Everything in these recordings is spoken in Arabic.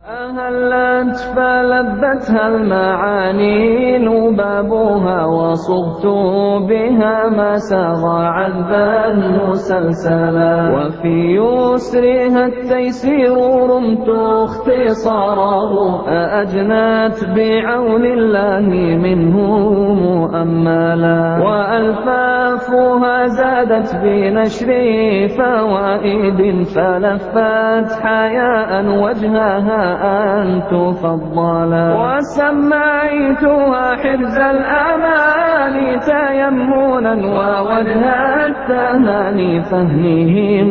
أهلت فلذتها المعاني لبابها وصبت بها ما ساغ عذبا مسلسلا وفي يسرها التيسير رمت اختصاره أأجنت بعون الله منه مؤملا وألفافها زادت بنشر فوائد فلفت حياء وجهها أن تفضلا وسميتها حرز الأمان تيمنا ووجه التهاني فهمه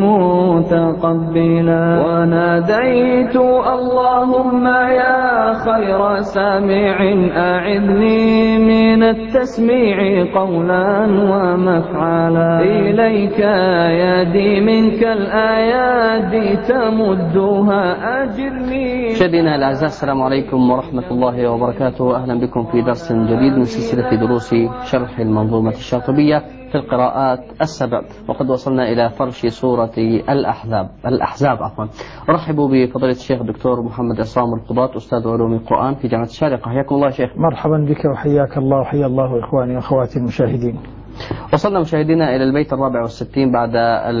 متقبلا وناديت اللهم يا خير سامع أعذني من التسميع قولا ومفعلا إليك يدي منك الآيات تمدها أجرني. مشاهدينا الأعزاء، السلام عليكم ورحمة الله وبركاته. أهلا بكم في درس جديد من سلسلة دروس شرح المنظومة الشاطبية في القراءات السبع، وقد وصلنا إلى فرش سورة الأحزاب. أرحب بفضيلة الشيخ الدكتور محمد عصام القضاة، أستاذ علوم القرآن في جامعة الشارقة. حياكم الله شيخ. مرحبا بك وحياك الله وحيا الله إخواني وأخواتي المشاهدين. وصلنا مشاهدينا إلى البيت 64 بعد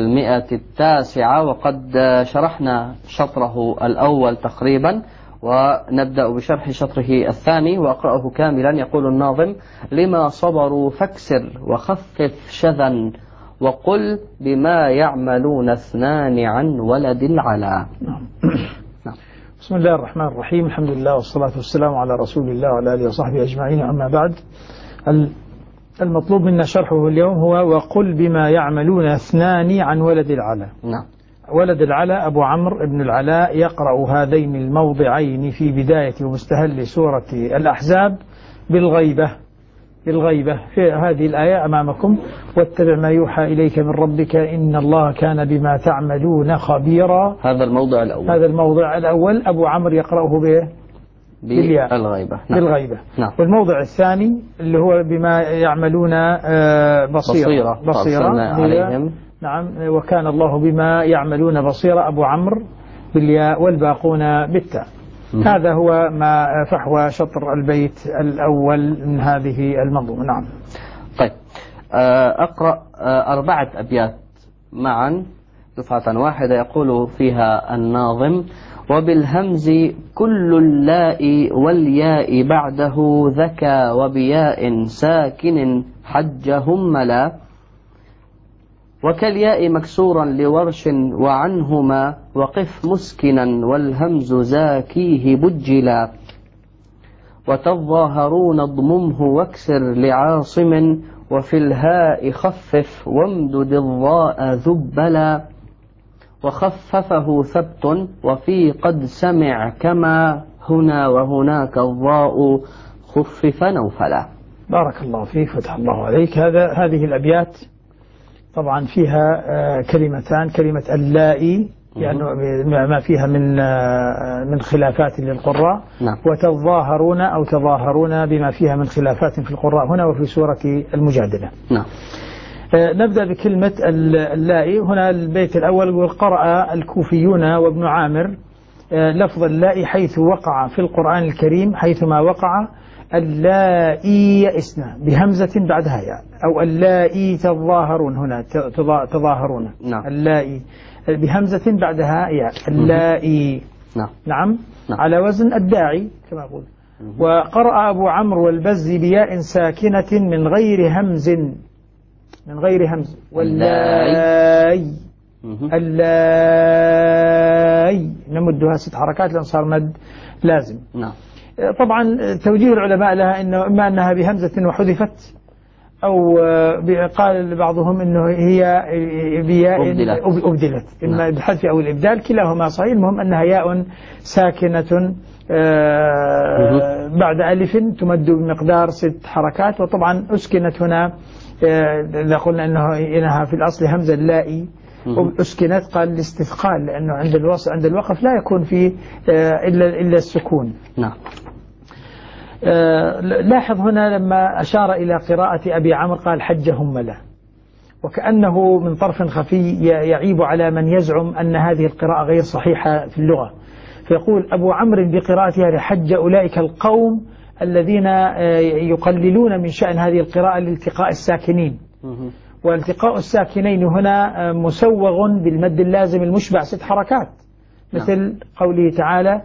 109، وقد شرحنا شطره الأول تقريبا، ونبدأ بشرح شطره الثاني وأقرأه كاملا. يقول الناظم: لما صبروا فاكسر وخفف شذا وقل بما يعملون اثنان عن ولد العلا. بسم الله الرحمن الرحيم، الحمد لله والصلاة والسلام على رسول الله وعلى آله وصحبه أجمعين، أما بعد. المطلوب منا شرحه اليوم هو وقل بما يعملون اثنان عن ولد العلا. نعم. ولد العلا أبو عمرو بن العلاء يقرأ هذين الموضعين في بداية ومستهل سورة الأحزاب بالغيبة في هذه الآية أمامكم: واتبع ما يوحى إليك من ربك إن الله كان بما تعملون خبيرا. هذا الموضع الأول أبو عمرو يقرأه بالياء الغيبة. نعم. بالغيبة. نعم. والموضع الثاني اللي هو بما يعملون بصيرة عليهم. نعم. وكان الله بما يعملون بصيرا، أبو عمرو بالياء والباقون بالتاء. هذا هو ما فحوى شطر البيت الأول من هذه المنظومة. نعم. طيب، أقرأ 4 أبيات معا دفعة واحدة. يقول فيها الناظم: وبالهمز كل اللاء والياء بعده ذكى وبياء ساكن حجهم ملا وكالياء مكسورا لورش وعنهما وقف مسكنا والهمز زاكيه بجلا وتظاهرون اضممه واكسر لعاصم وفي الهاء خفف وامدد الضاء ذبلا وخففه ثبت وفي قد سمع كما هنا وهناك الضاء خفف نوفلا. بارك الله فيك، فتح الله عليك. هذه الأبيات طبعا فيها كلمتان: كلمة اللائي يعني ما فيها من خلافات للقراء، نعم. وتظاهرون أو تظاهرون بما فيها من خلافات في القراء هنا وفي سورة المجادلة. نعم. نبدأ بكلمة اللائي. هنا البيت الأول يقول: قرأ الكوفيون وابن عامر لفظ اللائي حيث وقع في القرآن الكريم، حيثما وقع اللائي يئسنا بهمزة بعدها ياء، أو اللائي تظاهرون، هنا تظاهرون. نعم. اللائي بهمزة بعدها ياء، اللائي. نعم. نعم. على وزن الداعي كما أقول. وقرأ أبو عمرو والبزي بياء ساكنة من غير همز واللاي. اللاي نمدها 6 حركات لأن صار مد لازم. نعم. طبعا توجيه العلماء لها إنه إما أنها بهمزة وحذفت، أو قال بعضهم إنه هي بياء أبدلت، إما بالحذف أو الإبدال، كلاهما صحيح. المهم أنها ياء ساكنة بعد ألف تمد بمقدار 6 حركات. وطبعا أسكنت هنا، إذا قلنا إنها في الأصل همزة اللائي، أسكنت قال الاستثقال، لأنه عند الوقف لا يكون فيه إلا السكون. نعم. لاحظ هنا لما أشار إلى قراءة أبي عمرو قال حجهم ملا، وكأنه من طرف خفي يعيب على من يزعم أن هذه القراءة غير صحيحة في اللغة، فيقول أبو عمرو بقراءتها لحج أولئك القوم الذين يقللون من شأن هذه القراءة لالتقاء الساكنين. والتقاء الساكنين هنا مسوغ بالمد اللازم المشبع 6 حركات، مثل قوله تعالى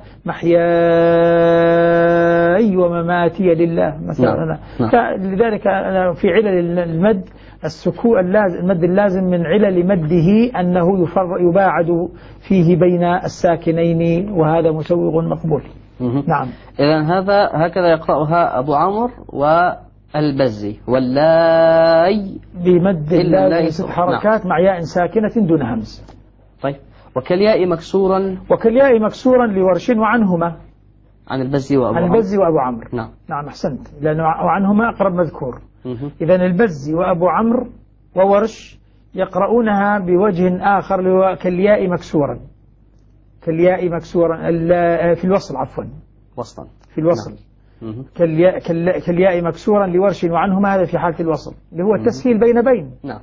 محياي ومماتي لله مثلا. فلذلك في علل المد السكون المد اللازم من علل مده أنه يباعد فيه بين الساكنين، وهذا مسوغ مقبول. نعم. إذن هكذا يقرأها أبو عمرو والبزي، واللاي بمد اللازم 6 حركات مع ياء ساكنة دون همز. طيب، وكالياء مكسورا. وكالياء مكسورا لورش وعنهما، عن البزي وأبو عمرو. نعم أحسنت، لأنه وعنهما أقرب مذكور. إذن البزي وأبو عمرو وورش يقرؤونها بوجه آخر اللي هو كالياء مكسورا. كالياء مكسورا في الوصل، عفوا وصلا في الوصل. كالياء مكسورا لورش وعنهما، هذا في حالة الوصل اللي هو التسهيل بين. نعم.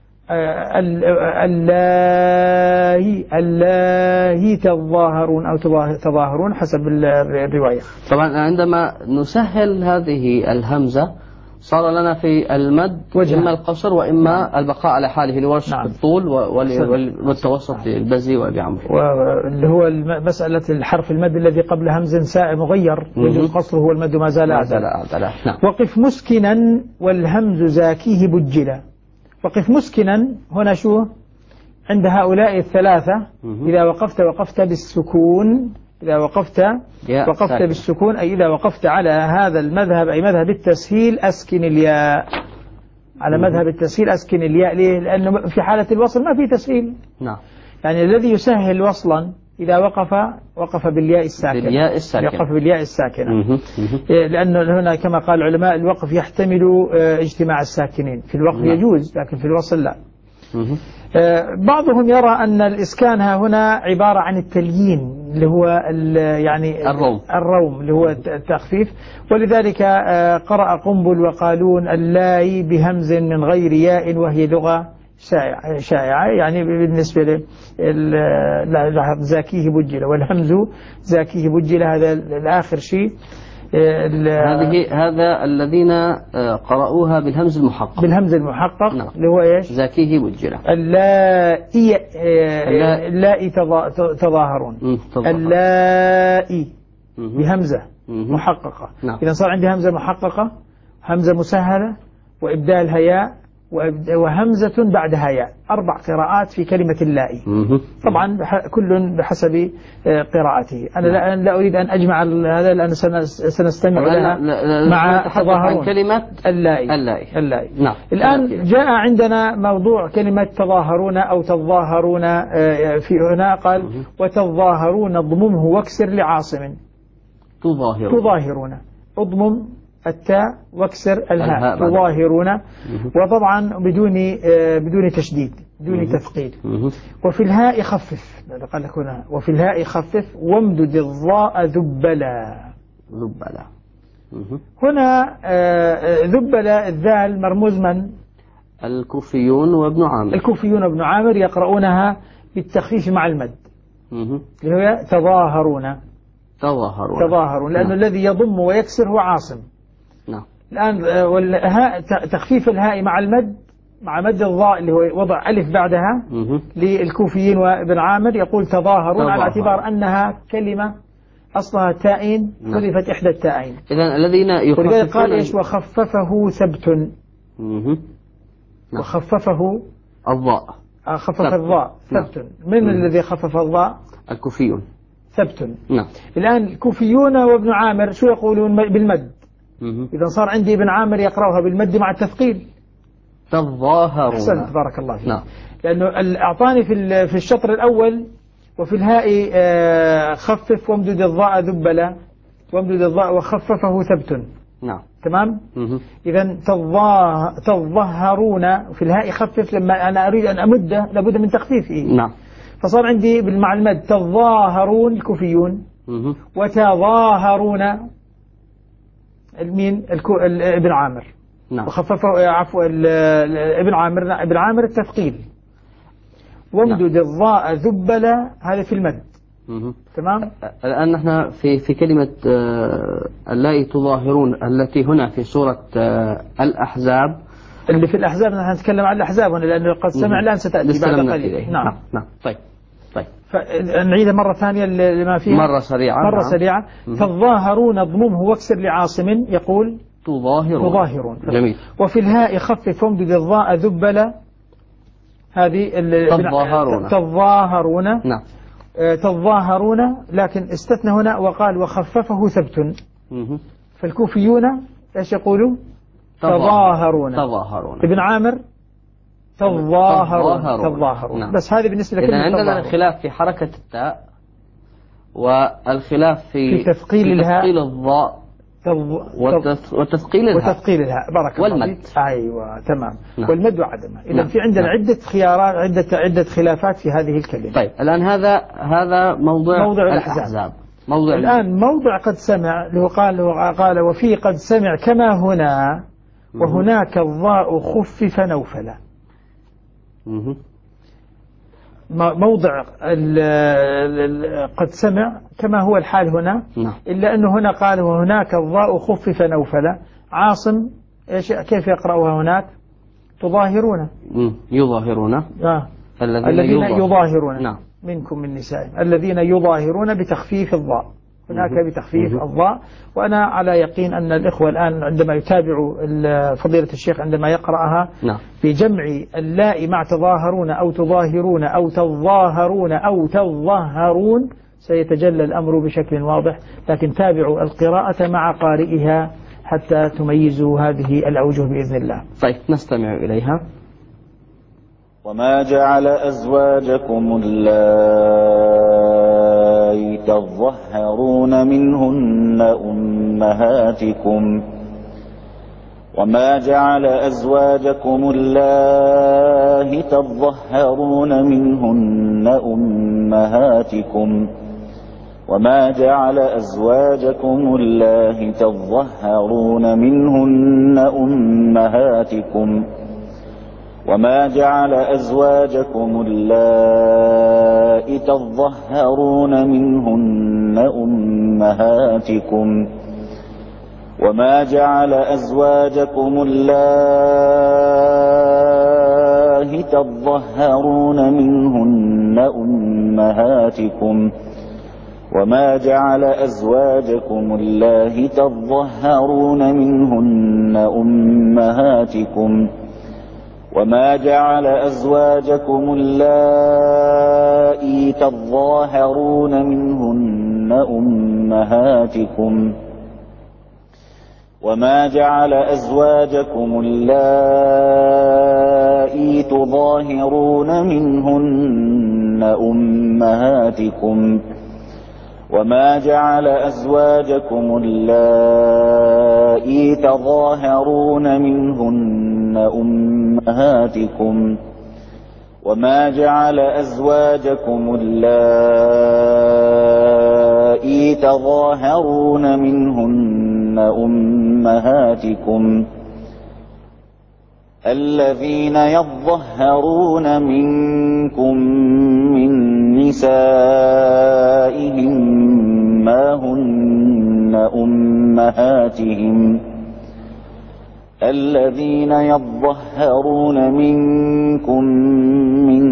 الله تظاهرون أو تظاهرون حسب الرواية. طبعا عندما نسهل هذه الهمزة صار لنا في المد إما القصر وإما البقاء على حاله لورش الطول والتوسط للبزي وأبي عمرو، واللي هو مسألة الحرف المد الذي قبل همز ساء مغير يجوز قصره، هو المد ما زال أعدل. وقف مسكنا والهمز زاكيه بجلا. وقف مسكنا هنا شو عند هؤلاء الثلاثة؟ إذا وقفت بالسكون، إذا وقفت بالسكون، أي إذا وقفت على هذا المذهب، أي مذهب التسهيل، أسكن الياء. على مذهب التسهيل أسكن الياء. ليه؟ لأنه في حالة الوصل ما في تسهيل. نعم. يعني الذي يسهل وصلا إذا وقف بالياء الساكنة. يقف بالياء الساكنة. لأنه هنا كما قال العلماء الوقف يحتمل اجتماع الساكنين، في الوقف يجوز لكن في الوصل لا. بعضهم يرى أن الإسكان هنا عبارة عن التليين اللي هو يعني الروم اللي هو التخفيف، ولذلك قرأ قنبل وقالون اللاي بهمز من غير ياء، وهي لغة شائعة يعني بالنسبة زاكيه بجلة، والهمز زاكيه بجلة، هذا الآخر شيء. هذا الذين قرأوها بالهمز المحقق. نعم. اللي هو ايش؟ زاكيه بجلة. اللائي تظاهرون. اللائي بهمزة محققة. نعم. إذا صار عندي همزة محققة، همزة مسهلة، وإبدالها ياء، وهمزة بعدها ياء، 4 قراءات في كلمة اللائي. طبعا كل بحسب قراءته. أنا لا أريد أن أجمع هذا لأن سنستمع لها مع تظاهرون. كلمة اللائي. نعم. الآن جاء عندنا موضوع كلمة تظاهرون أو تظاهرون. في هنا قال وتظاهرون اضممه واكسر لعاصم. تظاهرون اضمم التاء واكسر الهاء. تظاهرون، وطبعا بدون تشديد، بدون تثقيل. وفي الهاء خفف، قال لك هنا وفي الهاء خفف وامدد الضاء ذبلا. هنا ذبلا الذال مرموز من؟ الكوفيون وابن عامر يقرؤونها بالتخفيف مع المد، اللي هو تظاهرون لأنه الذي يضم ويكسر هو عاصم. نعم. الآن والهاء تخفيف الهاء مع المد، مع مد الضاء اللي هو وضع ألف بعدها للكوفيين وابن عامر، يقول تظاهرون على اعتبار أنها كلمة أصلها تائين، حذفت إحدى التائين. إذن الذين يخففون، قال إيش؟ وخففه ثبت. وخففه الضاء. خفف الضاء ثبت. من الذي خفف الضاء؟ الكوفيون. ثبت. نعم. الآن الكوفيون وابن عامر شو يقولون؟ بالمد. إذا صار عندي ابن عامر يقرأها بالمد مع التثقيل. تظاهرون. أحسنت، بارك الله فيك. نعم. لأنه أعطاني في الشطر الأول وفي الهاء خفف وامدد الضاء ذبلا، وامدد الضاء وخففه ثبت. نعم. تمام. إذا تظاهرون في الهاء خفف، لما أنا أريد أن أمده لابد من تخفيفه. نعم. فصار عندي مع المد تظاهرون الكوفيون، وتظاهرون ابن عامر. نعم. وخففه ابن عامر التثقيل. وامدد الضاء ذبلا، هذا في المد. تمام. الآن نحن في كلمة اللائي تظاهرون التي هنا في سورة الأحزاب. اللي في الأحزاب نحن نتكلم عن الأحزاب هنا لأنه قد سمع الآن ستأتي بعد قليل. نعم. طيب. نعيدها مرة ثانية لما فيها مرة سريعة. تظاهرون اضممه واكسر لعاصم يقول تظاهرون. جميل. وفي الهاء خفف وامدد الضاء ذبل هذه تظاهرون. نعم. تظاهرون لكن استثنى هنا وقال وخففه ثبت. فالكوفيون ايش يقولوا؟ تظاهرون. ابن عامر تظاهرون. نعم. بس هذه بالنسبة لكلمة عندنا الخلاف في حركة التاء والخلاف في تثقيل الضاء وتثقيل الهاء. بارك الله والمد. أيوة تمام. نعم. والمد وعدمه. إذا نعم. في عندنا عدة خيارات عدة خلافات في هذه الكلمة. طيب الآن هذا موضوع الأحزاب. الآن موضع قد سمع له قال وفي قد سمع كما هنا وهناك الضاء خفف نوفلا. موضع قد سمع كما هو الحال هنا. إلا أنه هنا قال وهناك الضاء خفف نوفلا. عاصم كيف يقرأها هناك؟ تظاهرون. يظاهرون. الذين يظاهرون. نعم. منكم من نسائهم الذين يظاهرون بتخفيف الضاء. هناك بتخفيف الضاء. وأنا على يقين أن الإخوة الآن عندما يتابعوا فضيلة الشيخ عندما يقرأها بجمع اللاء مع تظاهرون أو تظاهرون أو تظاهرون أو تظاهرون سيتجلى الأمر بشكل واضح. لكن تابعوا القراءة مع قارئها حتى تميزوا هذه الأوجه بإذن الله. طيب نستمع إليها. وما جعل أزواجكم اللائي تظاهرون منهن أمهاتكم وما جعل أزواجكم اللائي تظاهرون منهن أمهاتكم وما جعل أزواجكم اللائي تظاهرون منهن أمهاتكم وما جعل أزواجكم اللائي تظاهرون منهن أمهاتكم وما جعل أزواجكم اللائي تظاهرون منهن أمهاتكم وما جعل أزواجكم اللائي تظاهرون منهن أمهاتكم وما جعل أزواجكم اللائي تظاهرون منهن أمهاتكم وما جعل أزواجكم اللائي تظاهرون منهن أمهاتكم وما جعل أزواجكم اللائي تظاهرون منهن أمهاتكم وما جعل أزواجكم اللائي تظاهرون منهن أمهاتكم الذين يظهرون منكم من نسائهم ما هن أمهاتهم الذين يظهرون منكم من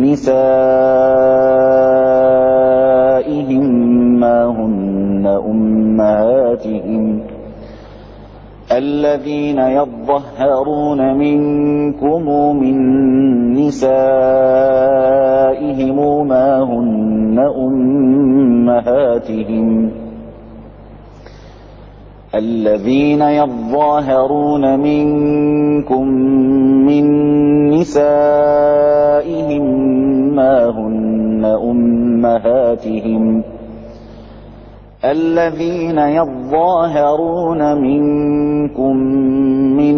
نسائهم ما هن أمهاتهم الذين يظهرون منكم من نسائهم ما هن أمهاتهم الذين يظاهرون منكم من نسائهم ما هن أمهاتهم الذين يظاهرون منكم من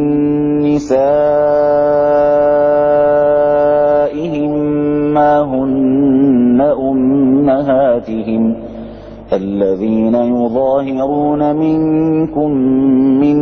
نسائهم ما هن أمهاتهم الذين يظاهرون منكم من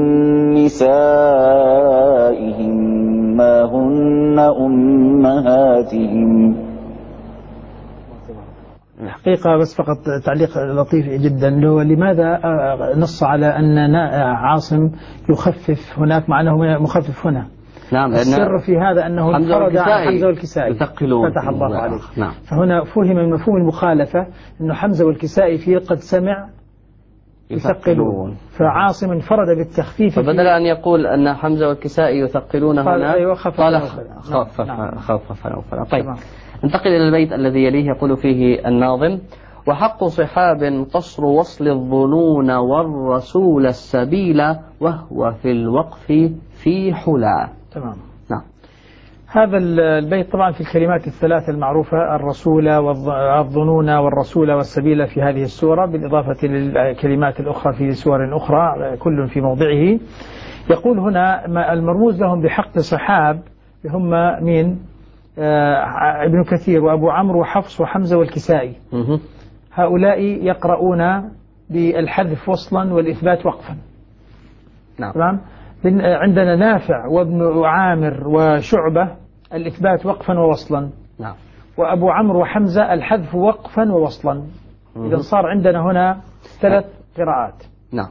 نسائهم ما هن أمهاتهم حقيقة بس فقط تعليق لطيف جدا، لماذا نص على أن عاصم يخفف هناك مع أنه مخفف هنا؟ نعم، السر في هذا أنه انفرد عن حمزة والكسائي فتح الله عليه. نعم. فهنا فهم من مفهوم المخالفة أنه حمزة والكسائي فيه قد سمع يثقلون، فعاصم انفرد بالتخفيف. فبدل أن يقول أن حمزة والكسائي يثقلون هنا قال خفف نوفل. طيب ننتقل إلى البيت الذي يليه، يقول فيه الناظم: وحق صحاب قصر وصل الظنون والرسول السبيل وهو في الوقف في حلا. تمام. نعم. هذا البيت طبعا في الكلمات الثلاث المعروفة، الرسول والظنون والرسول والسبيل في هذه السورة، بالإضافة للكلمات الأخرى في سور أخرى كل في موضعه. يقول هنا المرموز لهم بحق صحاب هم مين؟ ابن كثير وأبو عمرو وحفص وحمزة والكسائي. هؤلاء يقرؤون بالحذف وصلا والإثبات وقفا. نعم. تمام. عندنا نافع وابن عامر وشعبة الإثبات وقفا ووصلا. نعم. وأبو عمرو وحمزة الحذف وقفا ووصلا. إذا صار عندنا هنا 3 قراءات. نعم.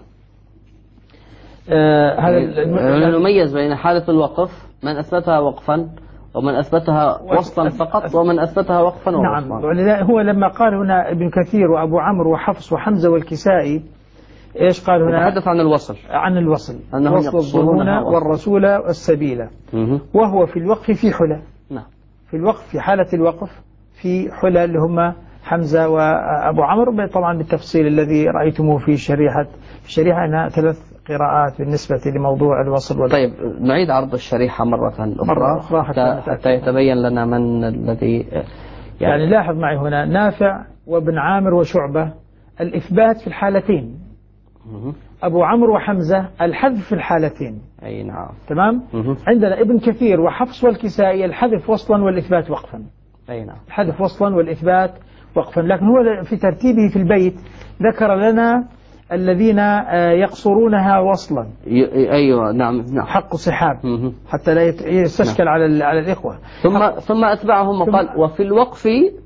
هذا نميز بين حالة الوقف، من أثبتها وقفا، ومن أثبتها وصلا فقط، ومن أثبتها وقفا ووصلا. نعم. هو لما قال هنا ابن كثير وأبو عمرو وحفص وحمزة والكسائي إيش قال هنا؟ يتحدث عن الوصل. عن الوصل، وصل الظنون والرسول السبيل، وهو في الوقف في حلى. نعم. في الوقف، في حالة الوقف في حلى اللي هم حمزة وأبو عمرو، طبعا بالتفصيل الذي رأيتموه في الشريحة أنها 3 قراءات بالنسبة لموضوع الوصل طيب نعيد عرض الشريحة مرة أخرى حتى يتبين لنا من الذي يعني لاحظ معي هنا نافع وابن عامر وشعبة الإثبات في الحالتين، أبو عمرو وحمزة الحذف في الحالتين. أي نعم. تمام. عندنا ابن كثير وحفص والكسائي الحذف وصلا والإثبات وقفا. أي نعم. الحذف وصلا والإثبات وقفا. لكن هو في ترتيبه في البيت ذكر لنا الذين يقصرونها وصلا. أيوة. نعم. حق صحاب حتى لا يستشكل على الإخوة. ثم أتبعهم وقال وفي الوقف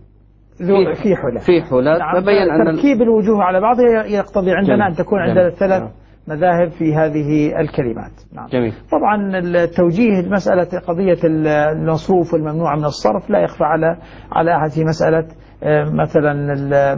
في حلى. نعم. فبين أن تركيب الوجوه على بعض يقتضي عندنا أن تكون عندنا 3 مذاهب في هذه الكلمات. نعم. جميل. طبعا التوجيه مسألة قضية المصروف والممنوع من الصرف لا يخفى على أحد. في مسألة مثلا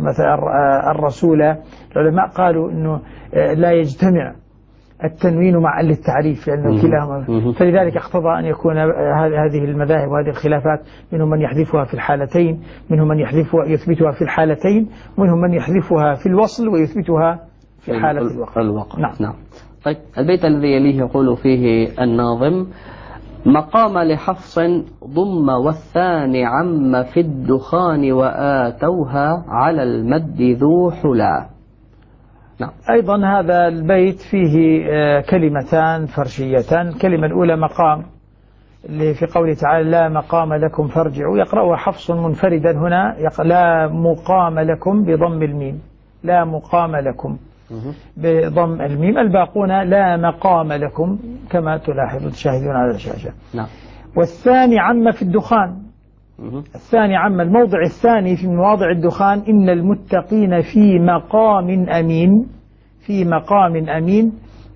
الرسول العلماء قالوا أنه لا يجتمع التنوين مع التعريف لأنه كلاهما، فلذلك اقتضى أن يكون هذه المذاهب وهذه الخلافات منهم من يحذفها في الحالتين، منهم من يثبتها في الحالتين، ومنهم من يحذفها في الوصل ويثبتها في حالة الوقف. نعم. طيب البيت الذي يليه يقول فيه الناظم: مقام لحفص ضم والثاني عم في الدخان وآتوها على المد ذو حلا. نعم. أيضا هذا البيت فيه كلمتان فرشيتان. الكلمة الأولى مقام، اللي في قوله تعالى لا مقام لكم فارجعوا، يقرأها حفص منفردا هنا لا مقام لكم بضم الميم، لا مقام لكم بضم الميم، الباقون لا مقام لكم كما تشاهدون على الشاشة. نعم. والثاني عم في الدخان. الثاني عم الموضع الثاني في مواضع الدخان إن المتقين في مقام أمين. في مقام أمين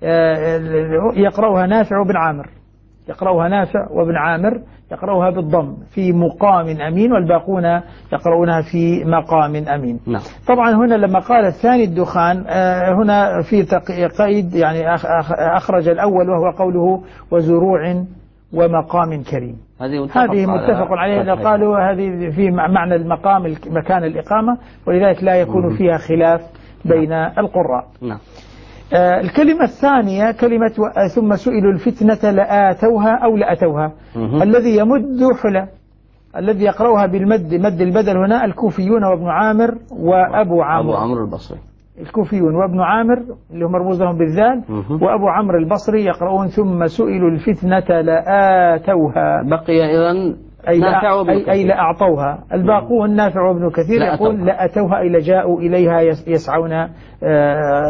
يقرأها نافع وابن عامر، يقرأها نافع وابن عامر يقرأها بالضم في مقام أمين، والباقون يقرؤونها في مقام أمين. نعم. طبعا هنا لما قال الثاني الدخان هنا في قيد، يعني أخرج الأول وهو قوله وزروع ومقام كريم. هذه متفق عليه. قالوا هذه في معنى المقام مكان الإقامة، ولذلك لا يكون فيها خلاف بين القراء. نعم. الكلمة الثانية كلمة ثم سئلوا الفتنة لآتوها أو لأتوها. الذي يمد حلى، الذي يقرأها بالمد مد البدل هنا الكوفيون وابن عامر وأبو عمرو البصري. الكوفيون وابن عامر اللي هم مرموز لهم بالذال وأبو عمرو البصري يقرؤون ثم سئلوا الفتنة لآتوها. بقي إذن أي لأعطوها. الباقون نافع وابن كثير يقول لأتوها أي لجاءوا إليها يسعون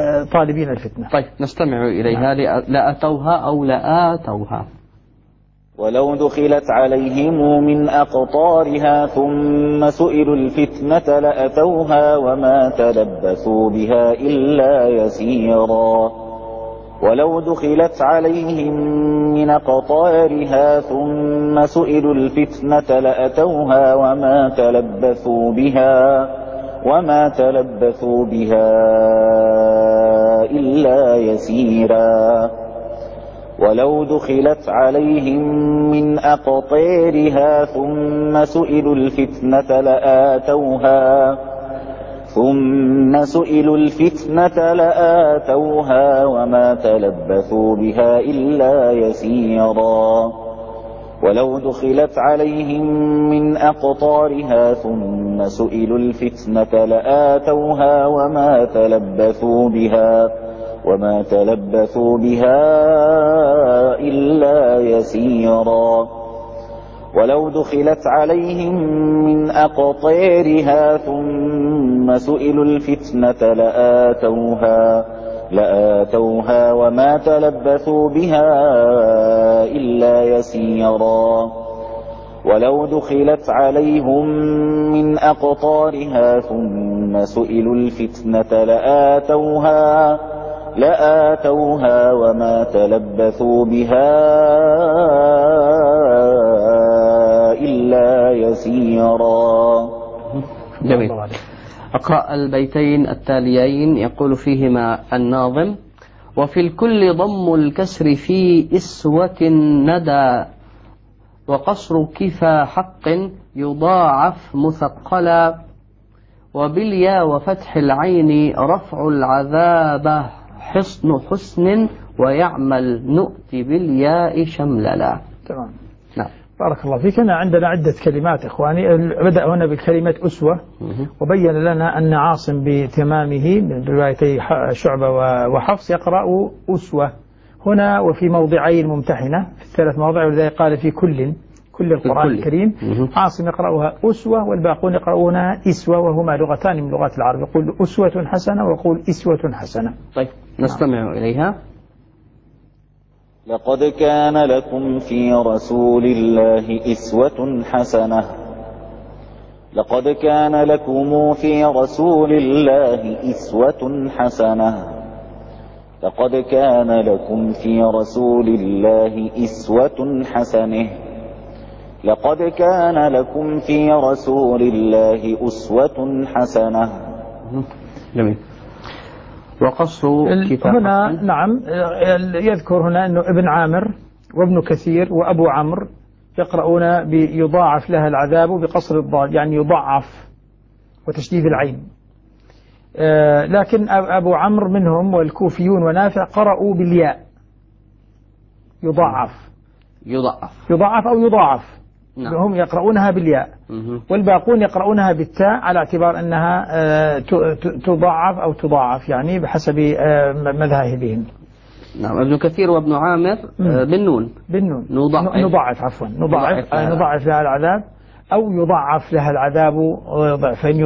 طالبين الفتنة. طيب نستمع إليها. لأتوها أو لآتوها. ولو دخلت عليهم من أقطارها ثم سئلوا الفتنة لأتوها وما تلبثوا بها إلا يسيرا ولو دخلت عليهم من أقطارها ثم سئلوا الفتنة لأتوها وما تلبثوا بها إلا يسيرا ولو دخلت عليهم من أقطارها ثم سئلوا الفتنة لآتوها وما تلبثوا بها إلا يسيرا ولو دخلت عليهم من أقطارها ثم سئلوا الفتنة لآتوها وما تلبثوا بها إلا يسيرا ولو دخلت عليهم من أقطارها ثم سئلوا الفتنة لآتوها وما تلبثوا بها إلا يسيرا ولو دخلت عليهم من أقطارها ثم سئلوا الفتنة لآتوها وما تلبثوا بها إلا يسيرا. جميل. أقرأ البيتين التاليين يقول فيهما الناظم: وفي الكل ضم الكسر في إسوة ندى وقصر كفى حق يضاعف مثقلا وبالياء وفتح العين رفع العذاب حسن ويعمل نؤتي بالياء شمللا. تمام. نعم. بارك الله فيك. هنا عندنا عدة كلمات إخواني. بدأ هنا بكلمة أسوة وبين لنا أن عاصم بتمامه من روايتي شعبة وحفص يقرأ أسوة هنا وفي موضعين ممتحنة في الثلاث مواضع، ولذلك قال في كل القرآن الكريم. عاصم يقرأها أسوة والباقون يقرؤونها إسوة، وهما لغتان من لغات العرب، يقول أسوة حسنة ويقول إسوة حسنة. طيب نستمع إليها. لقد كان لكم في رسول الله أسوة حسنة. لقد كان لكم في رسول الله أسوة حسنة. لقد كان لكم في رسول الله أسوة حسنة. لقد كان لكم في رسول الله أسوة حسنة. جميل. وقصر هنا نعم يذكر هنا أنه ابن عامر وابن كثير وأبو عمرو يقرؤون بيضاعف لها العذاب بقصر الضاد، يعني يضعف وتشديد العين. لكن أبو عمرو منهم والكوفيون ونافع قرأوا بالياء يضاعف أو يضاعف. نعم. هم يقرؤونها بالياء والباقون يقرؤونها بالتاء على اعتبار أنها تضاعف أو تضاعف، يعني بحسب مذاهبهم. نعم. ابن كثير وابن عامر بالنون نضاعف لها العذاب أو يضاعف لها العذاب ضعفين.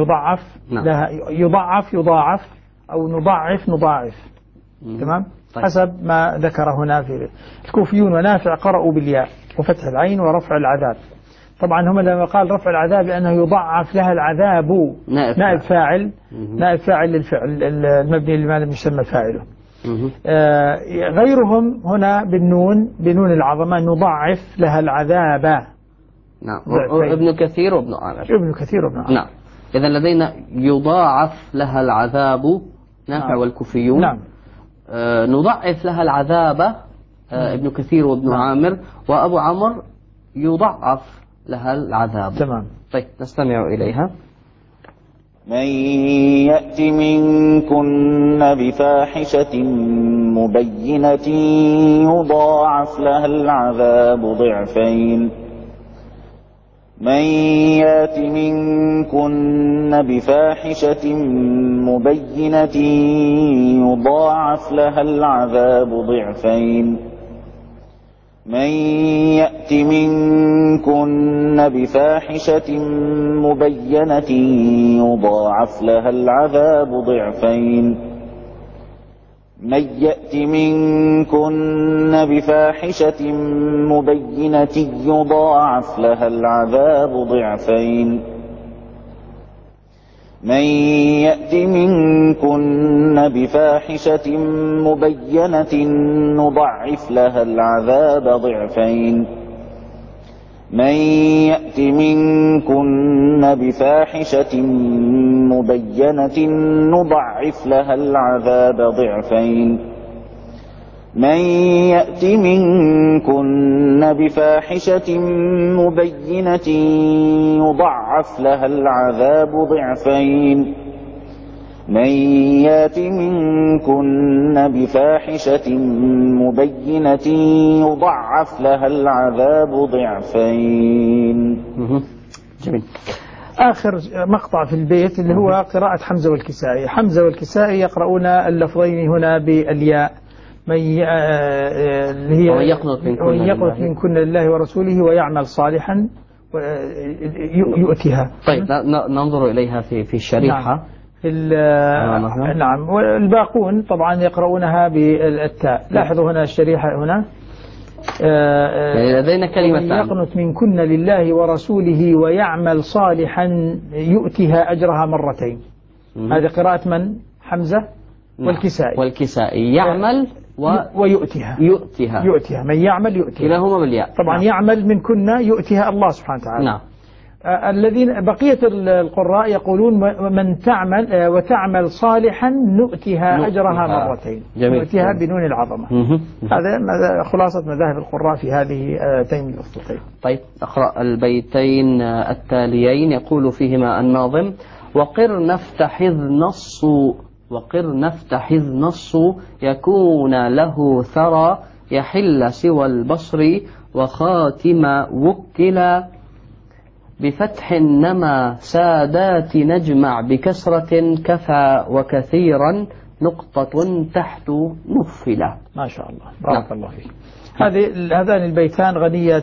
يضاعف أو نضاعف. تمام. طيب. حسب ما ذكر هنا في الكوفيون ونافع قرأوا بالياء وفتح العين ورفع العذاب. طبعا هم لما قال رفع العذاب لأنه يضاعف لها العذاب نائب فاعل للفعل المبني لما لم يسمى فاعله. غيرهم هنا بنون العظمة نضاعف لها العذاب. نعم. ابن كثير وابن عامر. نعم. إذا لدينا يضاعف لها العذاب نافع والكوفيون. نعم. نضعف لها العذاب ابن كثير وابن عامر، وأبو عمرو يضعف لها العذاب. تمام. طيب نستمع إليها. من يأت منكن بفاحشة مبينة يضاعف لها العذاب ضعفين. من يأت منكن بفاحشة مبينة يضاعف لها العذاب ضعفين. من يأت منكن بفاحشة مبينة يضاعف لها العذاب ضعفين. من يأت منكن بفاحشة مبينة يضاعف لها العذاب ضعفين من يأت منكن بفاحشة مبينة نضعف لها العذاب ضعفين من يأت منكن بفاحشة مبينة نضعف لها العذاب ضعفين من يأت منكن بفاحشة مبينة يضعف لها العذاب ضعفين من يأت منكن بفاحشة مبينة يضعف لها العذاب ضعفين. جميل. آخر مقطع في البيت اللي هو قراءة حمزة والكسائي. حمزة والكسائي يقرؤون اللفظين هنا بالياء. من يقنط منكن لله ورسوله ويعمل صالحا يؤتها. طيب ننظر إليها في الشريحة. نعم. والباقون طبعا يقرؤونها بالتاء. لاحظوا هنا الشريحة هنا لدينا كلمة يقنط منكن لله ورسوله ويعمل صالحا يؤتها أجرها مرتين. هذه قراءة من؟ حمزة والكسائي يعمل ويؤتها. يؤتها من يعمل يؤتها كلاهما بالياء. طبعا نعم. يعمل منكن يؤتها الله سبحانه وتعالى. نعم. الذين بقية القراء يقولون من تعمل وتعمل صالحا نؤتها أجرها مرتين. نؤتها بنون العظمة. هذا خلاصة مذاهب القراء في هذه تين الأخطوتين. طيب أقرأ البيتين التاليين. يقول فيهما الناظم: وقر نفتحذ نص يكون له ثرى يحل سوى البصر وخاتم وكلا بفتح نما سادات نجمع بكسرة كفى وكثيرا نقطة تحت نفلا. ما شاء الله بارك الله فيك. هذان البيتان غنية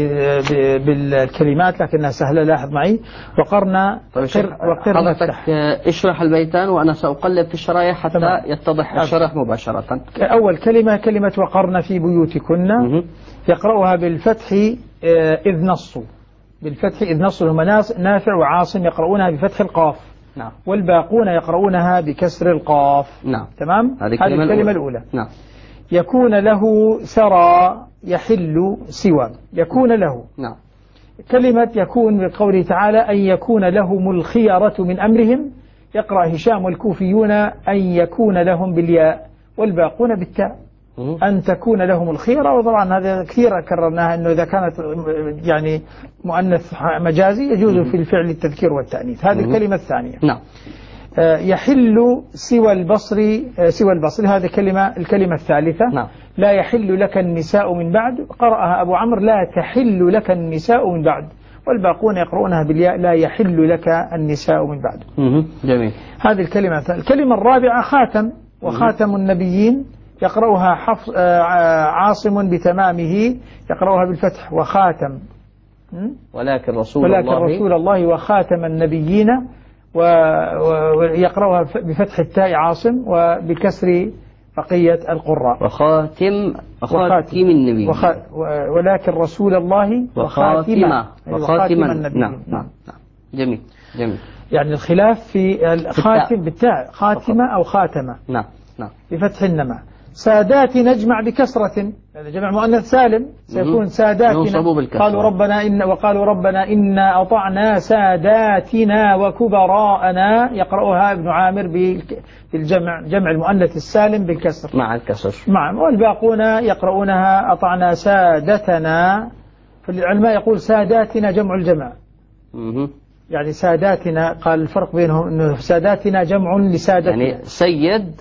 بالكلمات لكنها سهلة. لاحظ معي وقرنا حضرتك اشرح البيتان وأنا سأقلب في الشرايح حتى يتضح الشرح مباشرة. أول كلمة وقرنا في بيوتكن يقرأها بالفتح إذ نصوا. بالفتح إذ نصوا هم نافع وعاصم يقرؤونها بفتح القاف. نعم. والباقون يقرؤونها بكسر القاف. نعم. تمام. هذه الكلمة الأولى. نعم. يكون له ثرى يحل سوى. يكون له. نعم. كلمة يكون بقوله تعالى أن يكون لهم الخيرة من أمرهم يقرأ هشام والكوفيون أن يكون لهم بالياء والباقون بالتاء. أن تكون لهم الخيرة. وطبعا هذا كثيرا كررناها أنه إذا كانت يعني مؤنث مجازي يجوز في الفعل التذكير والتأنيث. هذه الكلمة الثانية. نعم. يحل سوى البصر هذه الكلمة الثالثة. نعم. لا يحل لك النساء من بعد قرأها أبو عمرو لا تحل لك النساء من بعد والباقون يقرؤونها بالياء لا يحل لك النساء من بعد. جميل. هذه الكلمة الرابعة خاتم. وخاتم النبيين يقرأها عاصم بتمامه يقرأها بالفتح وخاتم. ولكن رسول الله وخاتم النبيين ويقرأها بفتح التاء عاصم وبكسر بقية القراء. وخاتم النبي ولكن رسول الله وخاتم النبي. نعم. جميل. يعني الخلاف في الخاتم بالتاء خاتمة أو خاتمة. نعم. بفتح النما. سادات نجمع بكسرة هذا جمع مؤنث سالم سيكون ساداتنا. وقالوا ربنا إنا أطعنا ساداتنا وكبراءنا يقرأها ابن عامر بالجمع جمع المؤنث السالم بالكسر مع الكسر. والباقون يقرؤونها أطعنا سادتنا. فالعلماء يقول ساداتنا جمع الجمع. يعني ساداتنا قال الفرق بينهم أنه ساداتنا جمع لسادتنا يعني سيد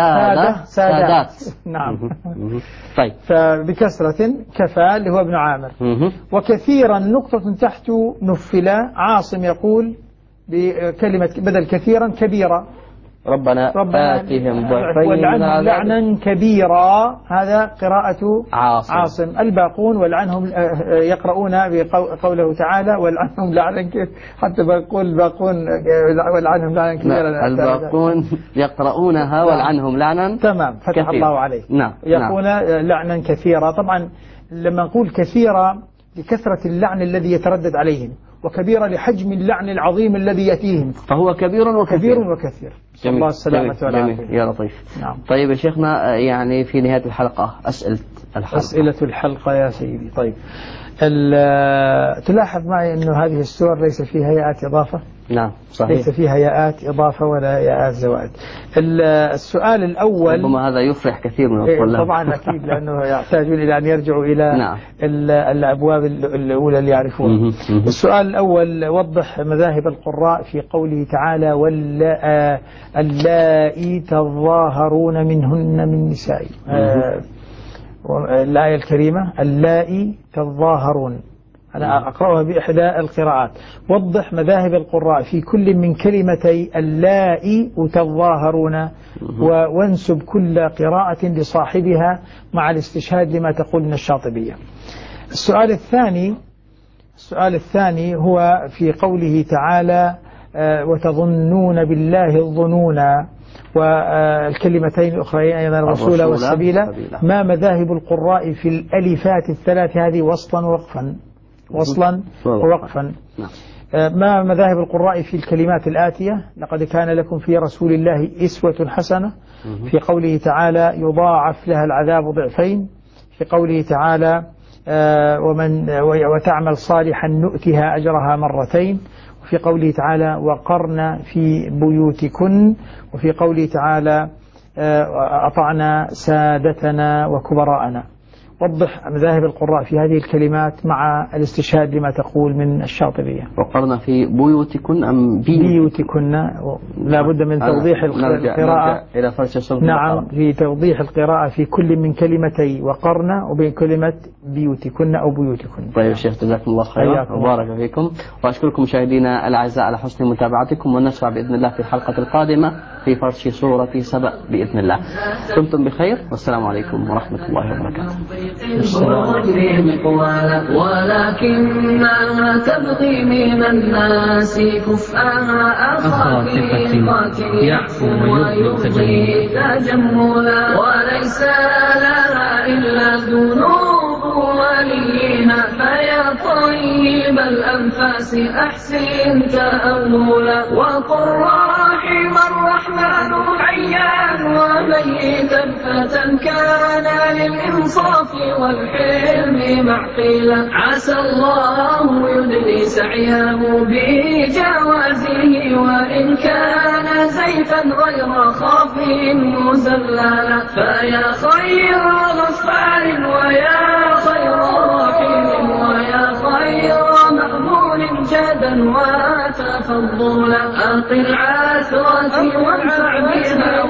سادات. نعم. طيب. فبكسرة كفى اللي هو ابن عامر. وكثيرا نقطة تحت نفلا. عاصم يقول بكلمة بدل كثيرا كبيرة ربنا آتهم ضعفين والعنهم لعنا كبيرا. هذا قراءة عاصم. الباقون والعنهم يقرؤون بقوله تعالى والعنهم لعنا حتى بقول الباقون والعنهم لعنا كبيرا. الباقون يقرؤونها والعنهم لعنا. تمام، فتح الله عليه. نعم. يقول لعنا كثيرا. طبعا لما نقول كثيرا لكثرة اللعن الذي يتردد عليهم، وكبيرة لحجم اللعن العظيم الذي يأتيهم، فهو كبير وكثير. جميل. الله السلامة والعافية. يا لطيف. نعم. طيب يا شيخنا، يعني في نهاية الحلقة أسئلة الحلقة يا سيدي. طيب تلاحظ معي أنه هذه السور ليس فيها ياءات إضافة. نعم صحيح، ليس فيها ياءات إضافة ولا ياءات زوائد. السؤال الأول، ربما هذا يفرح كثير من الطلاب. طبعا أكيد، لأنه يحتاجون إلى أن يرجعوا إلى نعم. الأبواب الأولى اللي يعرفون. السؤال الأول، وضح مذاهب القراء في قوله تعالى واللائي تظاهرون منهن من نساء. الآية الكريمة اللائي تظاهرون، أنا أقرأها بإحدى القراءات. وضح مذاهب القراء في كل من كلمتي اللائي وتظاهرون، وانسب كل قراءة لصاحبها مع الاستشهاد لما تقول من الشاطبية. السؤال الثاني هو في قوله تعالى وتظنون بالله الظنونا، والكلمتين الأخرين أيضا الرسول والسبيل. ما مذاهب القراء في الألفات الثلاث هذه وصلا ووقفا؟ ما مذاهب القراء في الكلمات الآتية لقد كان لكم في رسول الله أسوة حسنة، في قوله تعالى يضاعف لها العذاب ضعفين، في قوله تعالى وتعمل صالحا نؤتها أجرها مرتين، وفي قوله تعالى وقرن في بيوتكن، وفي قوله تعالى أطعنا سادتنا وكبراءنا. وضح مذاهب القراء في هذه الكلمات مع الاستشهاد لما تقول من الشاطبية. وقرن في بيوتكن أم بيوتكن؟ لا بد من توضيح القراءة. إلى فرش صوت. نعم، في توضيح القراءة في كل من كلمتي وقرن وبين كلمة بيوتكن أو بيوتكن. طيب شيخ، جزاكم الله خيرا وبارك فيكم، وأشكركم مشاهدينا الأعزاء على حسن متابعتكم، ونشرع بإذن الله في الحلقة القادمة في فرش سورة سبأ بإذن الله. دمتم بخير، والسلام عليكم ورحمة الله وبركاته. ولكنها تبغي من الناس كفءها أخاطئ يعفو ويبغي تجملا، وليس لها إلا ذنوب وليها، فيا طيب الأنفاس أحسن تأولا، وقل رحم الرحمن حيا وميتا فتى كان للإنصاف والحلم معقلا، عسى الله يدني سعيه بجوازه، وإن كان زيفا غير خاف مزللا، فيا خير غفار ويا خير رحيم ويا خير مأمون جدا وتفضلا، أقل عثرتي وانفع بها